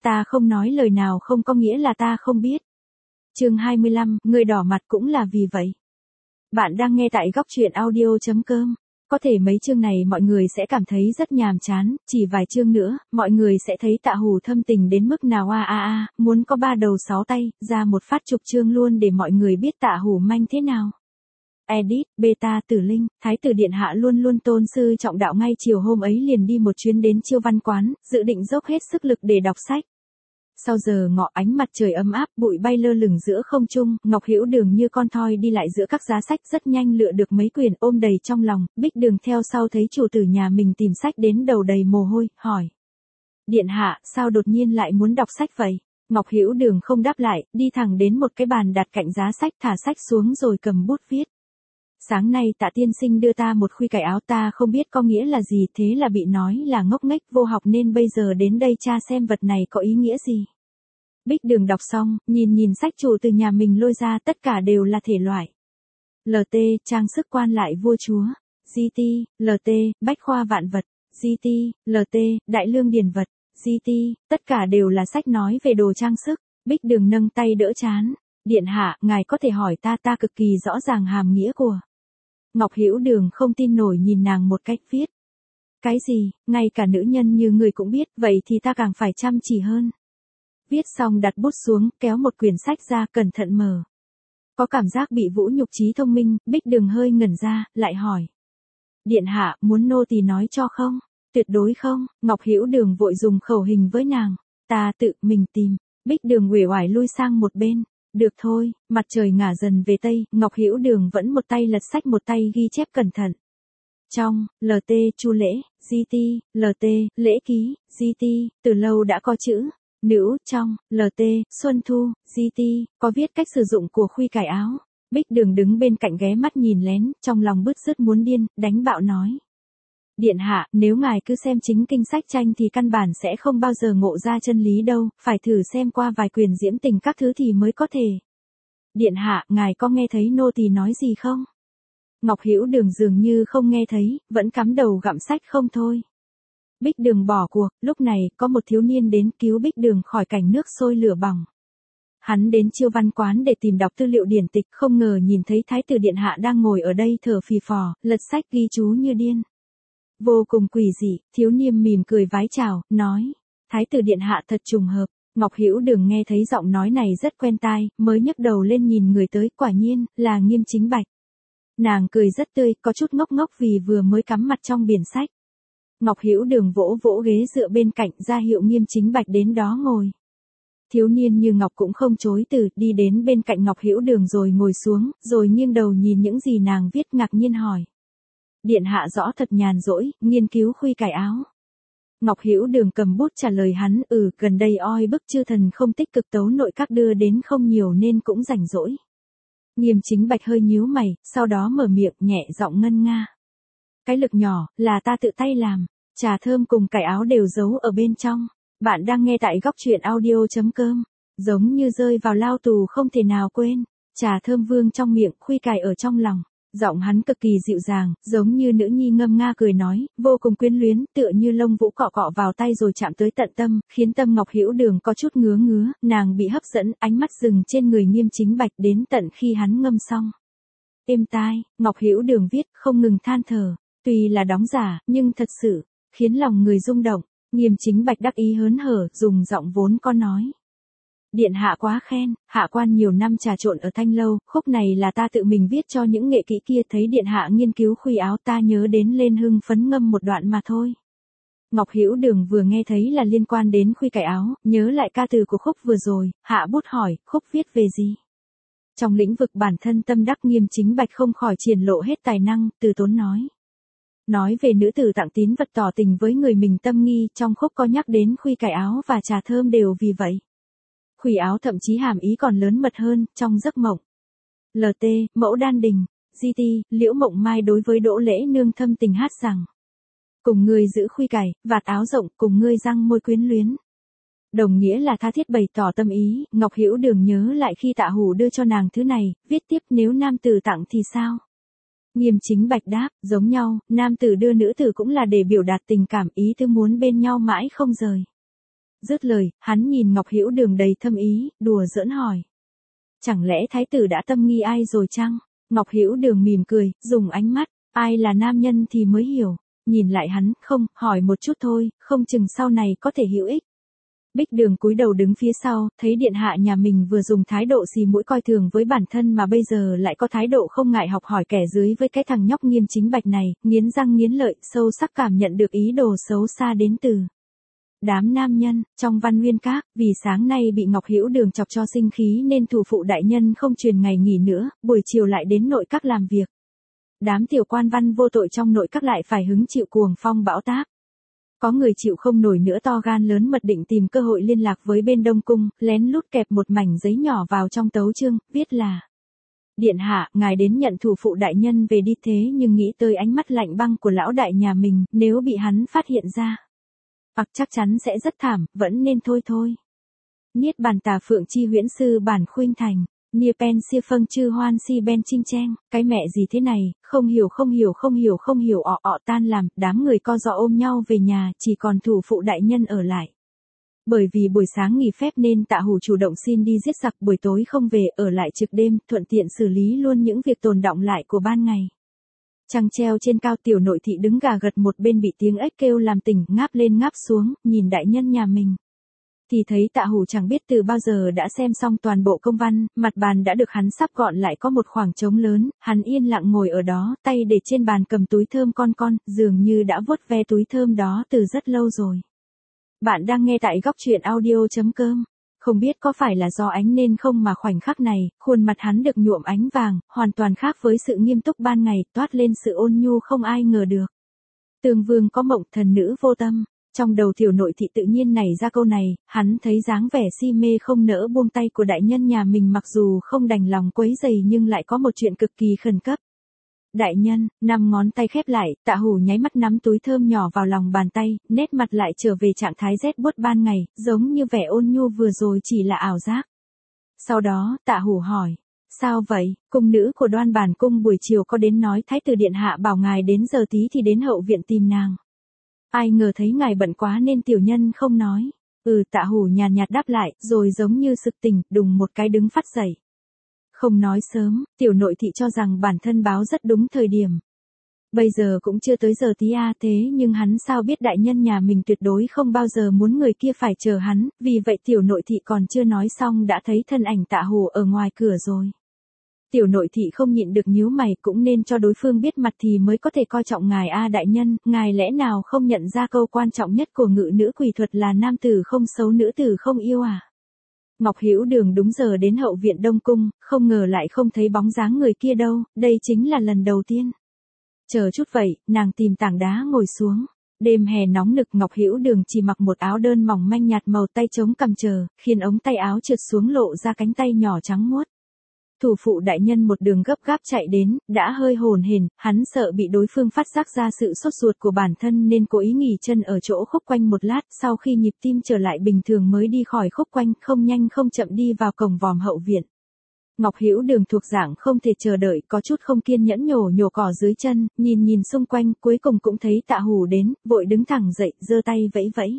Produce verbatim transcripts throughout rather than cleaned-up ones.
ta không nói lời nào không có nghĩa là ta không biết. Chương hai mươi lăm, người đỏ mặt cũng là vì vậy. Bạn đang nghe tại góc truyện audio chấm com. Có thể mấy chương này mọi người sẽ cảm thấy rất nhàm chán, chỉ vài chương nữa, mọi người sẽ thấy Tạ Hủ thâm tình đến mức nào a a a, muốn có ba đầu sáu tay, ra một phát chục chương luôn để mọi người biết Tạ Hủ manh thế nào. Edit, beta Tử Linh, Thái tử điện hạ luôn luôn tôn sư trọng đạo, ngay chiều hôm ấy liền đi một chuyến đến Chiêu Văn quán, dự định dốc hết sức lực để đọc sách. Sau giờ ngọ ánh mặt trời ấm áp, bụi bay lơ lửng giữa không trung, Ngọc Hữu Đường như con thoi đi lại giữa các giá sách, rất nhanh lựa được mấy quyển, ôm đầy trong lòng. Bích Đường theo sau thấy chủ tử nhà mình tìm sách đến đầu đầy mồ hôi, hỏi: Điện hạ, sao đột nhiên lại muốn đọc sách vậy? Ngọc Hữu Đường không đáp lại, đi thẳng đến một cái bàn đặt cạnh giá sách, thả sách xuống rồi cầm bút viết. Sáng nay Tạ tiên sinh đưa ta một khuy cải áo, ta không biết có nghĩa là gì, thế là bị nói là ngốc nghếch vô học nên bây giờ đến đây tra xem vật này có ý nghĩa gì. Bích Đường đọc xong, nhìn nhìn sách chủ từ nhà mình lôi ra, tất cả đều là thể loại. lờ tê, trang sức quan lại vua chúa. giê tê, lờ tê, bách khoa vạn vật. giê tê, lờ tê, đại lương điển vật. giê tê, tất cả đều là sách nói về đồ trang sức. Bích Đường nâng tay đỡ trán. Điện hạ, ngài có thể hỏi ta, ta cực kỳ rõ ràng hàm nghĩa của. Ngọc Hữu Đường không tin nổi nhìn nàng một cách, viết. Cái gì, ngay cả nữ nhân như người cũng biết, vậy thì ta càng phải chăm chỉ hơn. Viết xong đặt bút xuống, kéo một quyển sách ra, cẩn thận mở. Có cảm giác bị vũ nhục trí thông minh, Bích Đường hơi ngẩn ra, lại hỏi. Điện hạ, muốn nô tỳ nói cho không? Tuyệt đối không. Ngọc Hữu Đường vội dùng khẩu hình với nàng. Ta tự mình tìm. Bích Đường uể oải lui sang một bên. Được thôi. Mặt trời ngả dần về tây, Ngọc Hữu Đường vẫn một tay lật sách một tay ghi chép cẩn thận. Trong, lờ tê, chu lễ, giê tê, lờ tê, lễ ký, giê tê, từ lâu đã có chữ. Nữ, trong, lờ tê, Xuân Thu, giê tê, có viết cách sử dụng của khuy cải áo. Bích Đường đứng bên cạnh ghé mắt nhìn lén, trong lòng bứt rứt muốn điên, đánh bạo nói. Điện hạ, nếu ngài cứ xem chính kinh sách tranh thì căn bản sẽ không bao giờ ngộ ra chân lý đâu, phải thử xem qua vài quyền diễm tình các thứ thì mới có thể. Điện hạ, ngài có nghe thấy nô tỳ nói gì không? Ngọc Hữu Đường dường như không nghe thấy, vẫn cắm đầu gặm sách không thôi. Bích Đường bỏ cuộc, lúc này, có một thiếu niên đến cứu Bích Đường khỏi cảnh nước sôi lửa bỏng. Hắn đến Chiêu Văn quán để tìm đọc tư liệu điển tịch, không ngờ nhìn thấy Thái tử điện hạ đang ngồi ở đây thở phì phò, lật sách ghi chú như điên. Vô cùng quỷ dị, thiếu niên mỉm cười vái chào, nói: Thái tử điện hạ thật trùng hợp. Ngọc Hữu Đường nghe thấy giọng nói này rất quen tai, mới nhấc đầu lên nhìn người tới, quả nhiên, là Nghiêm Chính Bạch. Nàng cười rất tươi, có chút ngốc ngốc vì vừa mới cắm mặt trong biển sách. Ngọc Hữu Đường vỗ vỗ ghế dựa bên cạnh, ra hiệu Nghiêm Chính Bạch đến đó ngồi. Thiếu niên như ngọc cũng không chối từ, đi đến bên cạnh Ngọc Hữu Đường rồi ngồi xuống, rồi nghiêng đầu nhìn những gì nàng viết, ngạc nhiên hỏi. Điện hạ rõ thật nhàn rỗi, nghiên cứu khuy cải áo. Ngọc Hữu Đường cầm bút trả lời hắn, ừ, gần đây oi bức chư thần không tích cực tấu nội các đưa đến không nhiều nên cũng rảnh rỗi. Nghiêm Chính Bạch hơi nhíu mày, sau đó mở miệng nhẹ giọng ngân nga. Cái lực nhỏ, là ta tự tay làm, trà thơm cùng cải áo đều giấu ở bên trong. Bạn đang nghe tại góc truyện audio chấm com. Giống như rơi vào lao tù không thể nào quên. Trà thơm vương trong miệng, khuy cải ở trong lòng. Giọng hắn cực kỳ dịu dàng, giống như nữ nhi ngâm nga cười nói, vô cùng quyến luyến, tựa như lông vũ cọ cọ vào tay rồi chạm tới tận tâm, khiến tâm Ngọc Hữu Đường có chút ngứa ngứa, nàng bị hấp dẫn, ánh mắt dừng trên người Nghiêm Chính Bạch đến tận khi hắn ngâm xong. Êm tai, Ngọc Hữu Đường viết, không ngừng than thở, tuy là đóng giả, nhưng thật sự, khiến lòng người rung động. Nghiêm Chính Bạch đắc ý hớn hở, dùng giọng vốn có nói. Điện hạ quá khen, hạ quan nhiều năm trà trộn ở Thanh Lâu, khúc này là ta tự mình viết cho những nghệ kỹ kia, thấy điện hạ nghiên cứu khuy áo ta nhớ đến lên hưng phấn ngâm một đoạn mà thôi. Ngọc Hữu Đường vừa nghe thấy là liên quan đến khuy cải áo, nhớ lại ca từ của khúc vừa rồi, hạ bút hỏi, khúc viết về gì? Trong lĩnh vực bản thân tâm đắc, Nghiêm Chính Bạch không khỏi triển lộ hết tài năng, từ tốn nói. Nói về nữ tử tặng tín vật tỏ tình với người mình tâm nghi, trong khúc có nhắc đến khuy cải áo và trà thơm đều vì vậy. Khuy áo thậm chí hàm ý còn lớn mật hơn, trong giấc mộng. lờ tê, mẫu đan đình, giê tê, Liễu Mộng Mai đối với Đỗ Lễ Nương thâm tình hát rằng. Cùng ngươi giữ khuy cải, vạt áo rộng, cùng ngươi răng môi quyến luyến. Đồng nghĩa là tha thiết bày tỏ tâm ý, Ngọc Hữu Đường nhớ lại khi Tạ Hủ đưa cho nàng thứ này, viết tiếp nếu nam tử tặng thì sao? Nghiêm Chính Bạch đáp, giống nhau, nam tử đưa nữ tử cũng là để biểu đạt tình cảm, ý tứ muốn bên nhau mãi không rời. Dứt lời, hắn nhìn Ngọc Hữu Đường đầy thâm ý, đùa giỡn hỏi. Chẳng lẽ thái tử đã tâm nghi ai rồi chăng? Ngọc Hữu Đường mỉm cười, dùng ánh mắt, ai là nam nhân thì mới hiểu. Nhìn lại hắn, không, hỏi một chút thôi, không chừng sau này có thể hữu ích. Bích Đường cúi đầu đứng phía sau, thấy điện hạ nhà mình vừa dùng thái độ xì mũi coi thường với bản thân mà bây giờ lại có thái độ không ngại học hỏi kẻ dưới với cái thằng nhóc Nghiêm Chính Bạch này, nghiến răng nghiến lợi, sâu sắc cảm nhận được ý đồ xấu xa đến từ đám nam nhân. Trong Văn Nguyên Các, vì sáng nay bị Ngọc Hữu Đường chọc cho sinh khí nên thủ phụ đại nhân không truyền ngày nghỉ nữa, buổi chiều lại đến nội các làm việc. Đám tiểu quan văn vô tội trong nội các lại phải hứng chịu cuồng phong bão táp. Có người chịu không nổi nữa to gan lớn mật định tìm cơ hội liên lạc với bên Đông Cung, lén lút kẹp một mảnh giấy nhỏ vào trong tấu chương, viết là: Điện hạ, ngài đến nhận thủ phụ đại nhân về đi, thế nhưng nghĩ tới ánh mắt lạnh băng của lão đại nhà mình, nếu bị hắn phát hiện ra, hoặc chắc chắn sẽ rất thảm, vẫn nên thôi thôi. Niết bàn tà phượng chi huyễn sư bản khuynh thành. Nia pen sia phân chư hoan si ben chinh chen, cái mẹ gì thế này, không hiểu không hiểu không hiểu không hiểu ọ ọ tan làm, đám người co giò ôm nhau về nhà, chỉ còn thủ phụ đại nhân ở lại. Bởi vì buổi sáng nghỉ phép nên Tạ Hủ chủ động xin đi giết giặc, buổi tối không về, ở lại trực đêm, thuận tiện xử lý luôn những việc tồn đọng lại của ban ngày. Trăng treo trên cao, tiểu nội thị đứng gà gật một bên bị tiếng ếch kêu làm tỉnh, ngáp lên ngáp xuống, nhìn đại nhân nhà mình. Thì thấy Tạ Hủ chẳng biết từ bao giờ đã xem xong toàn bộ công văn, mặt bàn đã được hắn sắp gọn lại có một khoảng trống lớn, hắn yên lặng ngồi ở đó, tay để trên bàn cầm túi thơm con con, dường như đã vuốt ve túi thơm đó từ rất lâu rồi. Bạn đang nghe tại góc truyện audio chấm com. Không biết có phải là do ánh nên không mà khoảnh khắc này, khuôn mặt hắn được nhuộm ánh vàng, hoàn toàn khác với sự nghiêm túc ban ngày, toát lên sự ôn nhu không ai ngờ được. Tương vương có mộng, thần nữ vô tâm. Trong đầu tiểu nội thị tự nhiên nảy ra câu này, hắn thấy dáng vẻ si mê không nỡ buông tay của đại nhân nhà mình, mặc dù không đành lòng quấy rầy nhưng lại có một chuyện cực kỳ khẩn cấp. Đại nhân, năm ngón tay khép lại, Tạ Hủ nháy mắt nắm túi thơm nhỏ vào lòng bàn tay, nét mặt lại trở về trạng thái rét buốt ban ngày, giống như vẻ ôn nhu vừa rồi chỉ là ảo giác. Sau đó, Tạ Hủ hỏi, sao vậy, cung nữ của Đoan Bản cung buổi chiều có đến nói thái tử điện hạ bảo ngài đến giờ tí thì đến hậu viện tìm nàng. Ai ngờ thấy ngài bận quá nên tiểu nhân không nói. Ừ, Tạ Hủ nhàn nhạt đáp lại, rồi giống như sực tỉnh, đùng một cái đứng phát dậy. Không nói sớm, tiểu nội thị cho rằng bản thân báo rất đúng thời điểm. Bây giờ cũng chưa tới giờ tí a, thế nhưng hắn sao biết đại nhân nhà mình tuyệt đối không bao giờ muốn người kia phải chờ hắn, vì vậy tiểu nội thị còn chưa nói xong đã thấy thân ảnh Tạ Hủ ở ngoài cửa rồi. Tiểu nội thị không nhịn được nhíu mày, cũng nên cho đối phương biết mặt thì mới có thể coi trọng ngài a đại nhân, ngài lẽ nào không nhận ra câu quan trọng nhất của ngự nữ quỷ thuật là nam tử không xấu nữ tử không yêu à? Ngọc Hữu Đường đúng giờ đến hậu viện Đông Cung, không ngờ lại không thấy bóng dáng người kia đâu, đây chính là lần đầu tiên. Chờ chút vậy, nàng tìm tảng đá ngồi xuống. Đêm hè nóng nực, Ngọc Hữu Đường chỉ mặc một áo đơn mỏng manh nhạt màu tay chống cằm chờ, khiến ống tay áo trượt xuống lộ ra cánh tay nhỏ trắng muốt. Thủ phụ đại nhân một đường gấp gáp chạy đến, đã hơi hồn hển, hắn sợ bị đối phương phát giác ra sự sốt ruột của bản thân nên cố ý nghỉ chân ở chỗ khúc quanh một lát, sau khi nhịp tim trở lại bình thường mới đi khỏi khúc quanh, không nhanh không chậm đi vào cổng vòm hậu viện. Ngọc Hữu Đường thuộc dạng không thể chờ đợi, có chút không kiên nhẫn nhổ nhổ cỏ dưới chân, nhìn nhìn xung quanh, cuối cùng cũng thấy Tạ Hủ đến, vội đứng thẳng dậy, giơ tay vẫy vẫy.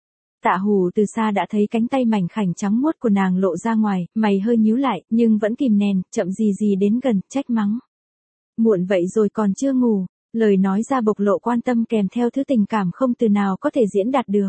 Tạ Hủ từ xa đã thấy cánh tay mảnh khảnh trắng muốt của nàng lộ ra ngoài, mày hơi nhíu lại, nhưng vẫn kìm nén, chậm gì gì đến gần, trách mắng. Muộn vậy rồi còn chưa ngủ, lời nói ra bộc lộ quan tâm kèm theo thứ tình cảm không từ nào có thể diễn đạt được.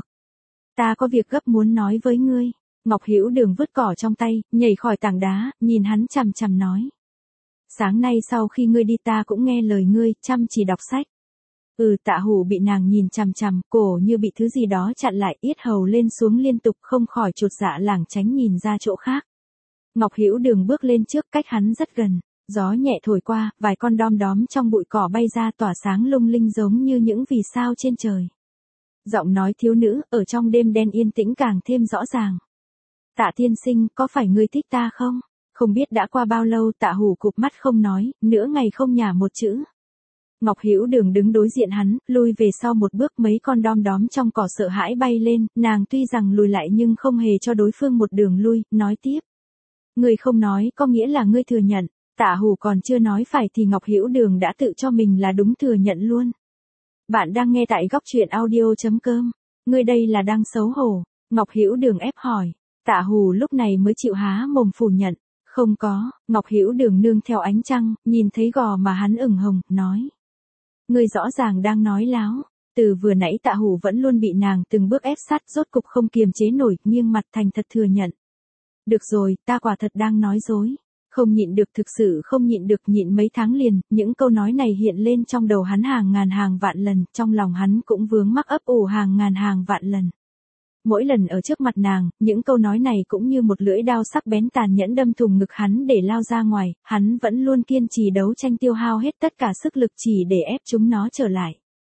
Ta có việc gấp muốn nói với ngươi. Ngọc Hữu Đường vứt cỏ trong tay, nhảy khỏi tảng đá, nhìn hắn chằm chằm nói. Sáng nay sau khi ngươi đi ta cũng nghe lời ngươi, chăm chỉ đọc sách. Ừ, Tạ Hủ bị nàng nhìn chằm chằm, cổ như bị thứ gì đó chặn lại, yết hầu lên xuống liên tục, không khỏi chột dạ lảng tránh nhìn ra chỗ khác. Ngọc Hữu Đường bước lên trước, cách hắn rất gần, gió nhẹ thổi qua, vài con đom đóm trong bụi cỏ bay ra tỏa sáng lung linh giống như những vì sao trên trời. Giọng nói thiếu nữ, ở trong đêm đen yên tĩnh càng thêm rõ ràng. Tạ tiên sinh, có phải ngươi thích ta không? Không biết đã qua bao lâu, Tạ Hủ cụp mắt không nói, nửa ngày không nhả một chữ. Ngọc Hữu Đường đứng đối diện hắn, lui về sau một bước, mấy con đom đóm trong cỏ sợ hãi bay lên, nàng tuy rằng lùi lại nhưng không hề cho đối phương một đường lui, nói tiếp. Ngươi không nói có nghĩa là ngươi thừa nhận. Tạ Hủ còn chưa nói phải thì Ngọc Hữu Đường đã tự cho mình là đúng thừa nhận luôn. Bạn đang nghe tại góc truyện audio chấm com. Ngươi đây là đang xấu hổ. Ngọc Hữu Đường ép hỏi. Tạ Hù lúc này mới chịu há mồm phủ nhận. Không có, Ngọc Hữu Đường nương theo ánh trăng, nhìn thấy gò mà hắn ửng hồng, nói. Ngươi rõ ràng đang nói láo. Từ vừa nãy Tạ Hù vẫn luôn bị nàng từng bước ép sát, rốt cục không kiềm chế nổi, nghiêng mặt thành thật thừa nhận. Được rồi, ta quả thật đang nói dối. Không nhịn được, thực sự không nhịn được, nhịn mấy tháng liền, những câu nói này hiện lên trong đầu hắn hàng ngàn hàng vạn lần, trong lòng hắn cũng vướng mắc ấp ủ hàng ngàn hàng vạn lần. Mỗi lần ở trước mặt nàng, những câu nói này cũng như một lưỡi đao sắc bén tàn nhẫn đâm thủng ngực hắn để lao ra ngoài, hắn vẫn luôn kiên trì đấu tranh tiêu hao hết tất cả sức lực chỉ để ép chúng nó trở lại.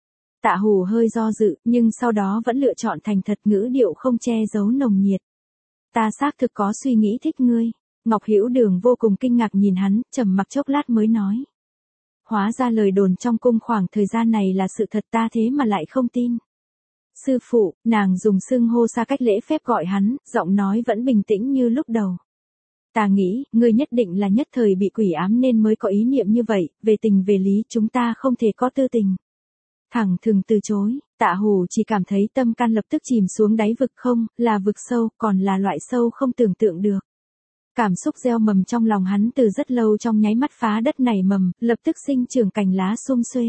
Tạ Hù hơi do dự, nhưng sau đó vẫn lựa chọn thành thật, ngữ điệu không che giấu nồng nhiệt. Ta xác thực có suy nghĩ thích ngươi. Ngọc Hữu Đường vô cùng kinh ngạc nhìn hắn, trầm mặc chốc lát mới nói. Hóa ra lời đồn trong cung khoảng thời gian này là sự thật, ta thế mà lại không tin. Sư phụ, nàng dùng xưng hô xa cách lễ phép gọi hắn, giọng nói vẫn bình tĩnh như lúc đầu. Ta nghĩ, ngươi nhất định là nhất thời bị quỷ ám nên mới có ý niệm như vậy, về tình về lý chúng ta không thể có tư tình. Thẳng thừng từ chối, Tạ Hù chỉ cảm thấy tâm can lập tức chìm xuống đáy vực, không, là vực sâu, còn là loại sâu không tưởng tượng được. Cảm xúc gieo mầm trong lòng hắn từ rất lâu trong nháy mắt phá đất nảy mầm, lập tức sinh trưởng cành lá sum xuê.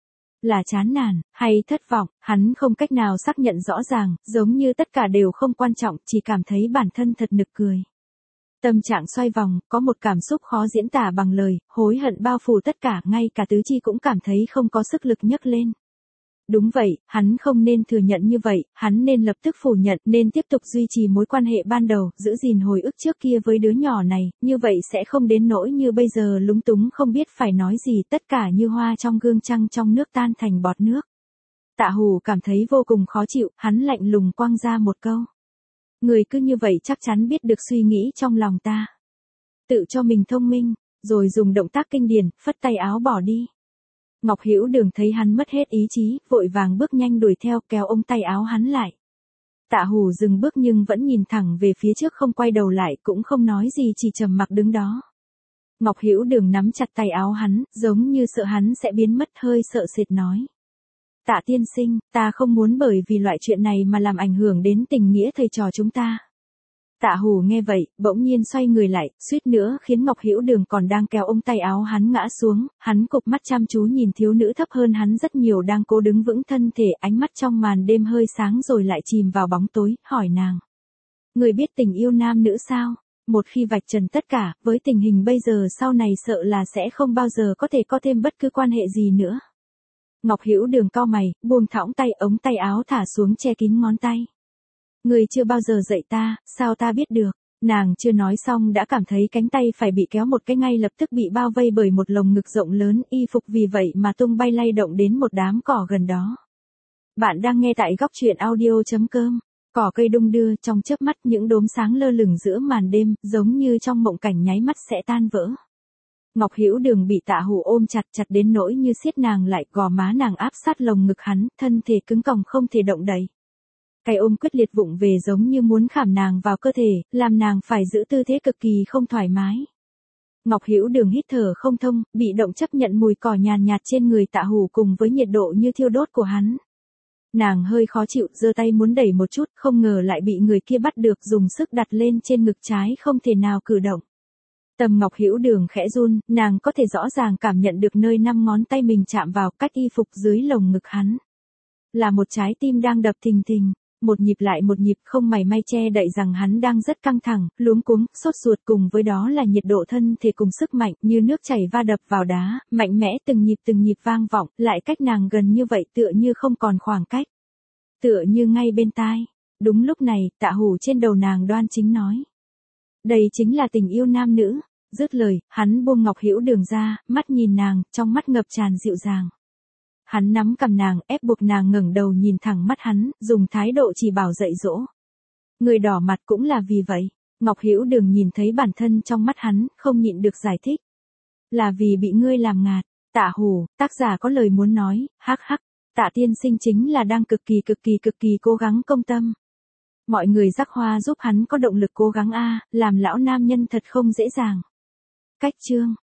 Là chán nản, hay thất vọng, hắn không cách nào xác nhận rõ ràng, giống như tất cả đều không quan trọng, chỉ cảm thấy bản thân thật nực cười. Tâm trạng xoay vòng, có một cảm xúc khó diễn tả bằng lời, hối hận bao phủ tất cả, ngay cả tứ chi cũng cảm thấy không có sức lực nhấc lên. Đúng vậy, hắn không nên thừa nhận như vậy, hắn nên lập tức phủ nhận, nên tiếp tục duy trì mối quan hệ ban đầu, giữ gìn hồi ức trước kia với đứa nhỏ này, như vậy sẽ không đến nỗi như bây giờ lúng túng không biết phải nói gì, tất cả như hoa trong gương trăng trong nước tan thành bọt nước. Tạ Hù cảm thấy vô cùng khó chịu, hắn lạnh lùng quăng ra một câu. Người cứ như vậy chắc chắn biết được suy nghĩ trong lòng ta. Tự cho mình thông minh, rồi dùng động tác kinh điển, phất tay áo bỏ đi. Ngọc Hữu Đường thấy hắn mất hết ý chí, vội vàng bước nhanh đuổi theo, kéo ống tay áo hắn lại. Tạ Hù dừng bước nhưng vẫn nhìn thẳng về phía trước không quay đầu lại, cũng không nói gì, chỉ trầm mặc đứng đó. Ngọc Hữu Đường nắm chặt tay áo hắn, giống như sợ hắn sẽ biến mất, hơi sợ sệt nói. Tạ tiên sinh, ta không muốn bởi vì loại chuyện này mà làm ảnh hưởng đến tình nghĩa thầy trò chúng ta. Tạ Hù nghe vậy, bỗng nhiên xoay người lại, suýt nữa khiến Ngọc Hữu Đường còn đang kéo ống tay áo hắn ngã xuống, hắn cụp mắt chăm chú nhìn thiếu nữ thấp hơn hắn rất nhiều đang cố đứng vững thân thể, ánh mắt trong màn đêm hơi sáng rồi lại chìm vào bóng tối, hỏi nàng. Người biết tình yêu nam nữ sao? Một khi vạch trần tất cả, với tình hình bây giờ sau này sợ là sẽ không bao giờ có thể có thêm bất cứ quan hệ gì nữa. Ngọc Hữu Đường cau mày, buông thõng tay, ống tay áo thả xuống che kín ngón tay. Người chưa bao giờ dạy ta, sao ta biết được? Nàng chưa nói xong đã cảm thấy cánh tay phải bị kéo một cái, ngay lập tức bị bao vây bởi một lồng ngực rộng lớn, y phục vì vậy mà tung bay lay động đến một đám cỏ gần đó. Bạn đang nghe tại góc truyện audio chấm com. Cỏ cây đung đưa, trong chớp mắt những đốm sáng lơ lửng giữa màn đêm, giống như trong mộng cảnh nháy mắt sẽ tan vỡ. Ngọc Hữu Đường bị Tạ Hù ôm chặt chặt đến nỗi như siết nàng lại, gò má nàng áp sát lồng ngực hắn, thân thể cứng còng không thể động đậy. Cái ôm quyết liệt vụng về giống như muốn khảm nàng vào cơ thể, làm nàng phải giữ tư thế cực kỳ không thoải mái. Ngọc Hữu Đường hít thở không thông, bị động chấp nhận mùi cỏ nhàn nhạt trên người Tạ Hù cùng với nhiệt độ như thiêu đốt của hắn. Nàng hơi khó chịu, giơ tay muốn đẩy một chút, không ngờ lại bị người kia bắt được, dùng sức đặt lên trên ngực trái, không thể nào cử động. Tầm Ngọc Hữu Đường khẽ run, nàng có thể rõ ràng cảm nhận được nơi năm ngón tay mình chạm vào, cách y phục dưới lồng ngực hắn. Là một trái tim đang đập thình thình, một nhịp lại một nhịp, không mảy may che đậy rằng hắn đang rất căng thẳng, luống cuống, sốt ruột, cùng với đó là nhiệt độ thân thể cùng sức mạnh, như nước chảy va đập vào đá, mạnh mẽ từng nhịp từng nhịp vang vọng, lại cách nàng gần như vậy, tựa như không còn khoảng cách. Tựa như ngay bên tai. Đúng lúc này, Tạ Hù trên đầu nàng đoan chính nói. Đây chính là tình yêu nam nữ. Dứt lời, hắn buông Ngọc Hữu Đường ra, mắt nhìn nàng, trong mắt ngập tràn dịu dàng. Hắn nắm cầm nàng, ép buộc nàng ngẩng đầu nhìn thẳng mắt hắn, dùng thái độ chỉ bảo dạy dỗ. Người đỏ mặt cũng là vì vậy. Ngọc Hữu Đường nhìn thấy bản thân trong mắt hắn, không nhịn được giải thích. Là vì bị ngươi làm ngạt. Tạ Hù, tác giả có lời muốn nói, hắc hắc. Tạ tiên sinh chính là đang cực kỳ cực kỳ cực kỳ cố gắng công tâm. Mọi người rắc hoa giúp hắn có động lực cố gắng a, làm lão nam nhân thật không dễ dàng. Cách chương